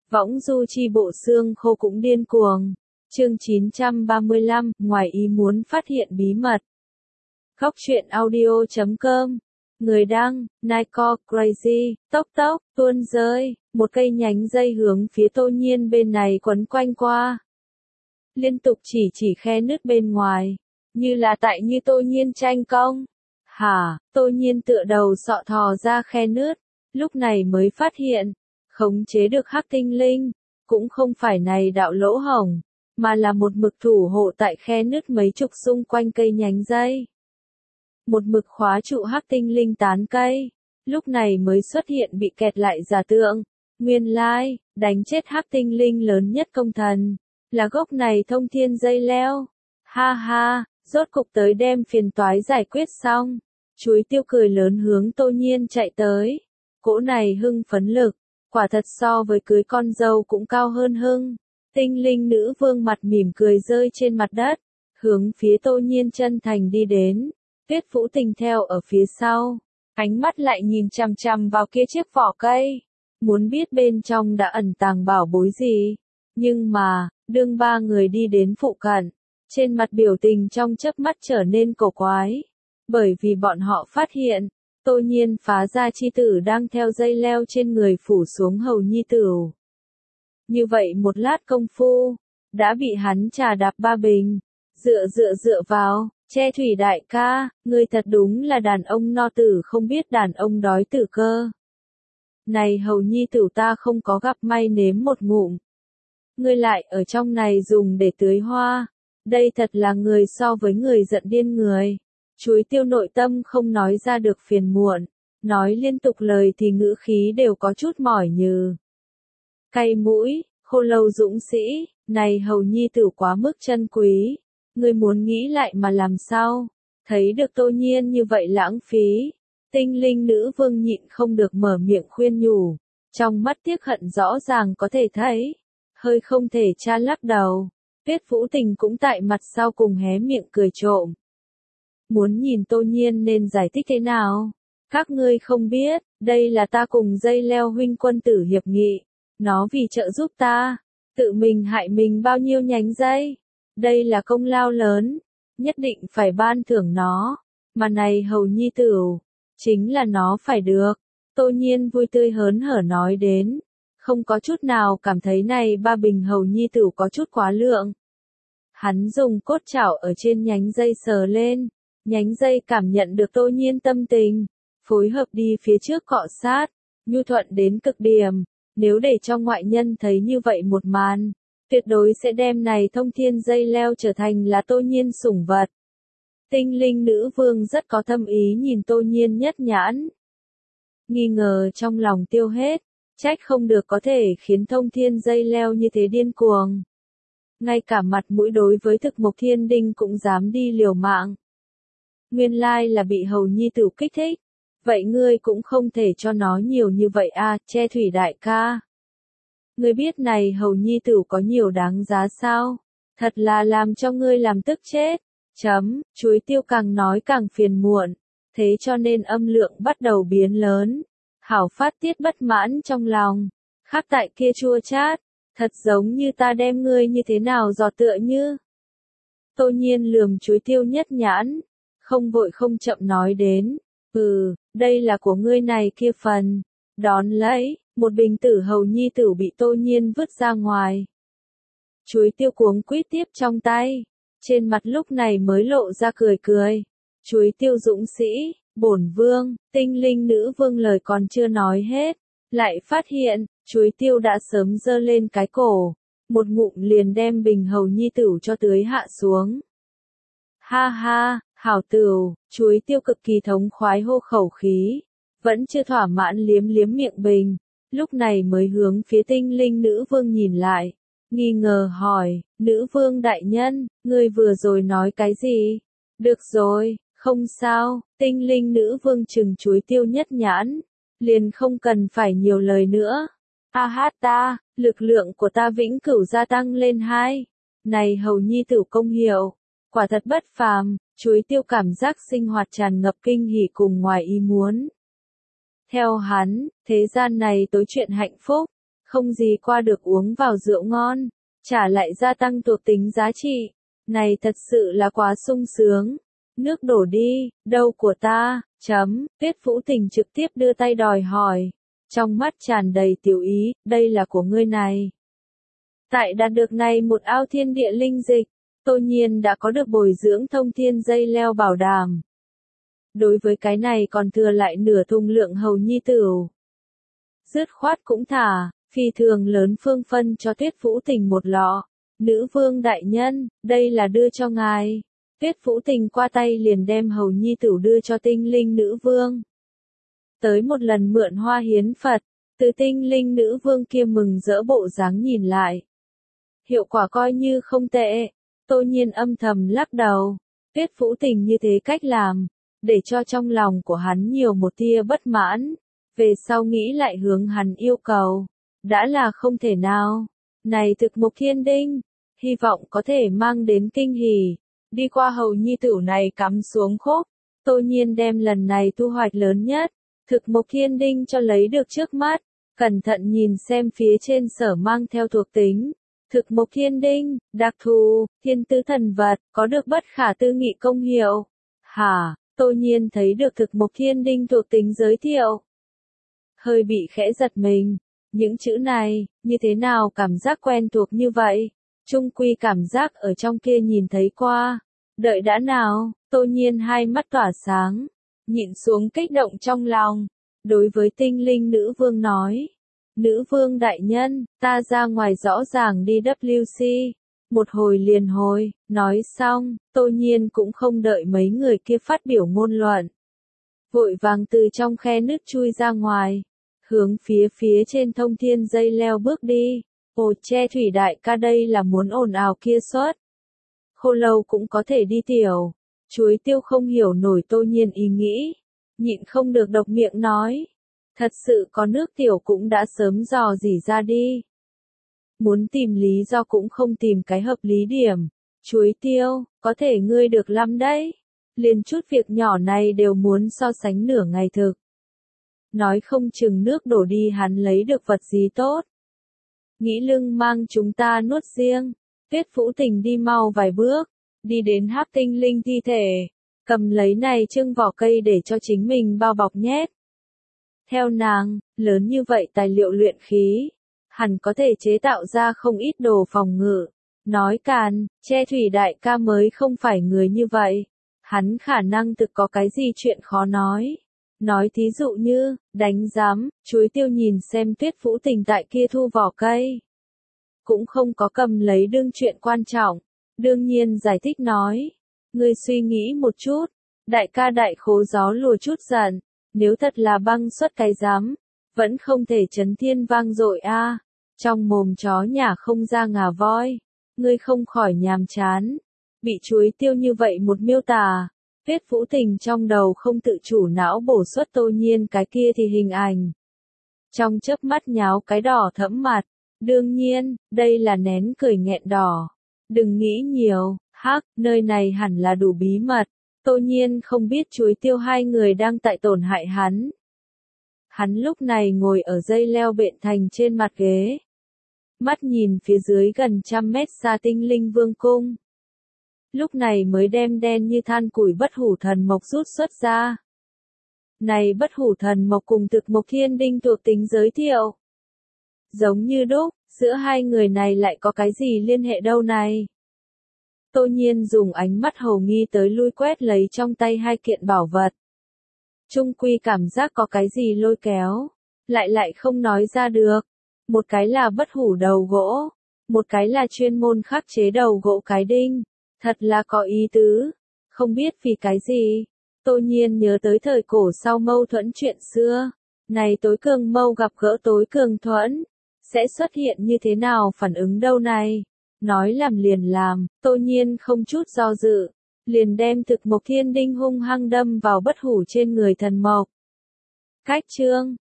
Võng du chi bộ xương khô cũng điên cuồng. Chương 935, ngoài ý muốn phát hiện bí mật. Góc truyện audio.com. Người đăng, Nico Crazy, tốc tốc, tuôn rơi, một cây nhánh dây hướng phía Tô Nhiên bên này quấn quanh qua. Liên tục chỉ khe nứt bên ngoài, như là tại như Tô Nhiên tranh công. Hả, Tô Nhiên tựa đầu sọ thò ra khe nứt, lúc này mới phát hiện, khống chế được hắc tinh linh, cũng không phải này đạo lỗ hổng, mà là một mực thủ hộ tại khe nứt mấy chục xung quanh cây nhánh dây. Một mực khóa trụ hắc tinh linh tán cây, lúc này mới xuất hiện bị kẹt lại giả tượng. Nguyên lai, đánh chết hắc tinh linh lớn nhất công thần, là gốc này thông thiên dây leo. Ha ha, rốt cục tới đem phiền toái giải quyết xong. Chuối tiêu cười lớn hướng Tô Nhiên chạy tới. Cỗ này hưng phấn lực, quả thật so với cưới con dâu cũng cao hơn hưng. Tinh linh nữ vương mặt mỉm cười rơi trên mặt đất, hướng phía Tô Nhiên chân thành đi đến. Tuyết Vũ Tình theo ở phía sau, ánh mắt lại nhìn chằm chằm vào kia chiếc vỏ cây, muốn biết bên trong đã ẩn tàng bảo bối gì. Nhưng mà, đương ba người đi đến phụ cận, trên mặt biểu tình trong chớp mắt trở nên cổ quái, bởi vì bọn họ phát hiện, Tô Nhiên phá ra chi tử đang theo dây leo trên người phủ xuống hầu nhi tử. Như vậy một lát công phu, đã bị hắn trà đạp ba bình, dựa vào. Che Thủy đại ca, ngươi thật đúng là đàn ông no tử không biết đàn ông đói tử cơ. Này hầu nhi tử ta không có gặp may nếm một ngụm. Ngươi lại ở trong này dùng để tưới hoa. Đây thật là người so với người giận điên người. Chuối tiêu nội tâm không nói ra được phiền muộn. Nói liên tục lời thì ngữ khí đều có chút mỏi nhừ. Cay mũi, khô lâu dũng sĩ, này hầu nhi tử quá mức chân quý. Ngươi muốn nghĩ lại mà làm sao? Thấy được Tô Nhiên như vậy lãng phí. Tinh linh nữ vương nhịn không được mở miệng khuyên nhủ. Trong mắt tiếc hận rõ ràng có thể thấy. Hơi không thể tra lắc đầu. Tuyết Vũ Tình cũng tại mặt sau cùng hé miệng cười trộm. Muốn nhìn Tô Nhiên nên giải thích thế nào? Các ngươi không biết, đây là ta cùng dây leo huynh quân tử hiệp nghị. Nó vì trợ giúp ta, tự mình hại mình bao nhiêu nhánh dây. Đây là công lao lớn, nhất định phải ban thưởng nó, mà này hầu nhi tử, chính là nó phải được. Tô Nhiên vui tươi hớn hở nói đến, không có chút nào cảm thấy này ba bình hầu nhi tử có chút quá lượng. Hắn dùng cốt chảo ở trên nhánh dây sờ lên, nhánh dây cảm nhận được Tô Nhiên tâm tình, phối hợp đi phía trước cọ sát, nhu thuận đến cực điểm, nếu để cho ngoại nhân thấy như vậy một màn. Tuyệt đối sẽ đem này thông thiên dây leo trở thành là Tô Nhiên sủng vật. Tinh linh nữ vương rất có thâm ý nhìn Tô Nhiên nhất nhãn. Nghi ngờ trong lòng tiêu hết, trách không được có thể khiến thông thiên dây leo như thế điên cuồng. Ngay cả mặt mũi đối với thực mộc thiên đinh cũng dám đi liều mạng. Nguyên lai là bị hầu nhi tử kích thích. Vậy ngươi cũng không thể cho nó nhiều như vậy à, Che Thủy đại ca. Ngươi biết này hầu nhi tử có nhiều đáng giá sao? Thật là làm cho ngươi làm tức chết. Chuối tiêu càng nói càng phiền muộn. Thế cho nên âm lượng bắt đầu biến lớn. Hảo phát tiết bất mãn trong lòng. Khác tại kia chua chát. Thật giống như ta đem ngươi như thế nào giọt tựa như. Tô Nhiên lườm chuối tiêu nhất nhãn. Không vội không chậm nói đến. Đây là của ngươi này kia phần. Đón lấy. Một bình tử hầu nhi tử bị Tô Nhiên vứt ra ngoài. Chuối tiêu cuống quýt tiếp trong tay. Trên mặt lúc này mới lộ ra cười. Chuối tiêu dũng sĩ, bổn vương, tinh linh nữ vương lời còn chưa nói hết. Lại phát hiện, chuối tiêu đã sớm giơ lên cái cổ. Một ngụm liền đem bình hầu nhi tử cho tưới hạ xuống. Ha ha, hảo tửu, chuối tiêu cực kỳ thống khoái hô khẩu khí. Vẫn chưa thỏa mãn liếm miệng bình. Lúc này mới hướng phía tinh linh nữ vương nhìn lại, nghi ngờ hỏi, nữ vương đại nhân, ngươi vừa rồi nói cái gì? Được rồi, không sao, tinh linh nữ vương trừng chuối tiêu nhất nhãn, liền không cần phải nhiều lời nữa. A hát ta, lực lượng của ta vĩnh cửu gia tăng lên 2. Này hầu nhi tử công hiệu, quả thật bất phàm, chuối tiêu cảm giác sinh hoạt tràn ngập kinh hỉ cùng ngoài ý muốn. Theo hắn, thế gian này tối chuyện hạnh phúc, không gì qua được uống vào rượu ngon, trả lại gia tăng thuộc tính giá trị. Này thật sự là quá sung sướng. Nước đổ đi, đâu của ta, Tuyết Vũ Tình trực tiếp đưa tay đòi hỏi. Trong mắt tràn đầy tiểu ý, đây là của ngươi này. Tại đạt được này một ao thiên địa linh dịch, Tô Nhiên đã có được bồi dưỡng thông thiên dây leo bảo đảm. Đối với cái này còn thừa lại nửa thùng lượng hầu nhi tửu. Dứt khoát cũng thả, phi thường lớn phương phân cho Tuyết Vũ Tình một lọ. Nữ vương đại nhân, đây là đưa cho ngài. Tuyết Vũ Tình qua tay liền đem hầu nhi tửu đưa cho tinh linh nữ vương. Tới một lần mượn hoa hiến Phật, từ tinh linh nữ vương kia mừng rỡ bộ dáng nhìn lại. Hiệu quả coi như không tệ, Tô Nhiên âm thầm lắc đầu. Tuyết Vũ Tình như thế cách làm, để cho trong lòng của hắn nhiều một tia bất mãn. Về sau nghĩ lại hướng hắn yêu cầu, đã là không thể nào. Này thực mục thiên đinh, hy vọng có thể mang đến kinh hỉ. Đi qua hầu nhi tửu này cắm xuống khúc, Tô Nhiên đem lần này thu hoạch lớn nhất, thực mục thiên đinh cho lấy được trước mắt, cẩn thận nhìn xem phía trên sở mang theo thuộc tính. Thực mục thiên đinh, đặc thù, thiên tứ thần vật, có được bất khả tư nghị công hiệu. Hả, Tô Nhiên thấy được thực mục thiên đinh thuộc tính giới thiệu. Hơi bị khẽ giật mình, những chữ này, như thế nào cảm giác quen thuộc như vậy? Trung quy cảm giác ở trong kia nhìn thấy qua. Đợi đã nào, Tô Nhiên hai mắt tỏa sáng, nhịn xuống kích động trong lòng. Đối với tinh linh nữ vương nói. Nữ vương đại nhân, ta ra ngoài rõ ràng đi WC. Một hồi liền hồi, nói xong, Tô Nhiên cũng không đợi mấy người kia phát biểu ngôn luận. Vội vàng từ trong khe nứt chui ra ngoài, hướng phía trên thông thiên dây leo bước đi. Ồ che thủy đại ca đây là muốn ồn ào kia xuất. Khô lâu cũng có thể đi tiểu. Chuối tiêu không hiểu nổi Tô Nhiên ý nghĩ. Nhịn không được độc miệng nói. Thật sự có nước tiểu cũng đã sớm dò dỉ ra đi. Muốn tìm lý do cũng không tìm cái hợp lý điểm. Chuối tiêu, có thể ngươi được lắm đấy. Liền chút việc nhỏ này đều muốn so sánh nửa ngày thực. Nói không chừng nước đổ đi hắn lấy được vật gì tốt. Nghĩ lưng mang chúng ta nuốt riêng. Tuyết Vũ Tình đi mau vài bước, đi đến hắc tinh linh thi thể, cầm lấy này trưng vỏ cây để cho chính mình bao bọc nhét. Theo nàng, lớn như vậy tài liệu luyện khí, hẳn có thể chế tạo ra không ít đồ phòng ngự. Nói càn, che thủy đại ca mới không phải người như vậy. Hắn khả năng thực có cái gì chuyện khó nói. Nói thí dụ như, đánh giám, chuối tiêu nhìn xem Tuyết Vũ Tình tại kia thu vỏ cây. Cũng không có cầm lấy đương chuyện quan trọng. Đương nhiên giải thích nói. Ngươi suy nghĩ một chút. Đại ca đại khố gió lùa chút giận. Nếu thật là băng xuất cái giám. Vẫn không thể chấn thiên vang dội a. Trong mồm chó nhà không ra ngà voi. Ngươi không khỏi nhàm chán. Bị chuối tiêu như vậy một miêu tả. Tuyết Vũ Tình trong đầu không tự chủ não bổ xuất Tô Nhiên cái kia thì hình ảnh. Trong chớp mắt nháo cái đỏ thẫm mặt. Đương nhiên, đây là nén cười nghẹn đỏ. Đừng nghĩ nhiều, hắc, nơi này hẳn là đủ bí mật. Tô Nhiên không biết chuối tiêu hai người đang tại tổn hại hắn. Hắn lúc này ngồi ở dây leo bện thành trên mặt ghế. Mắt nhìn phía dưới gần 100 mét xa tinh linh vương cung. Lúc này mới đem đen như than củi bất hủ thần mộc rút xuất ra. Này bất hủ thần mộc cùng thực mộc thiên đinh thuộc tính giới thiệu. Giống như đúc, giữa hai người này lại có cái gì liên hệ đâu này? Tô Nhiên dùng ánh mắt hầu nghi tới lui quét lấy trong tay hai kiện bảo vật. Trung quy cảm giác có cái gì lôi kéo, lại không nói ra được. Một cái là bất hủ đầu gỗ, một cái là chuyên môn khắc chế đầu gỗ cái đinh. Thật là có ý tứ, không biết vì cái gì. Tô Nhiên nhớ tới thời cổ sau mâu thuẫn chuyện xưa. Này tối cường mâu gặp gỡ tối cường thuẫn. Sẽ xuất hiện như thế nào phản ứng đâu này? Nói làm liền làm, Tô Nhiên không chút do dự. Liền đem thực mộc thiên đinh hung hăng đâm vào bất hủ trên người thần mộc. Cách chương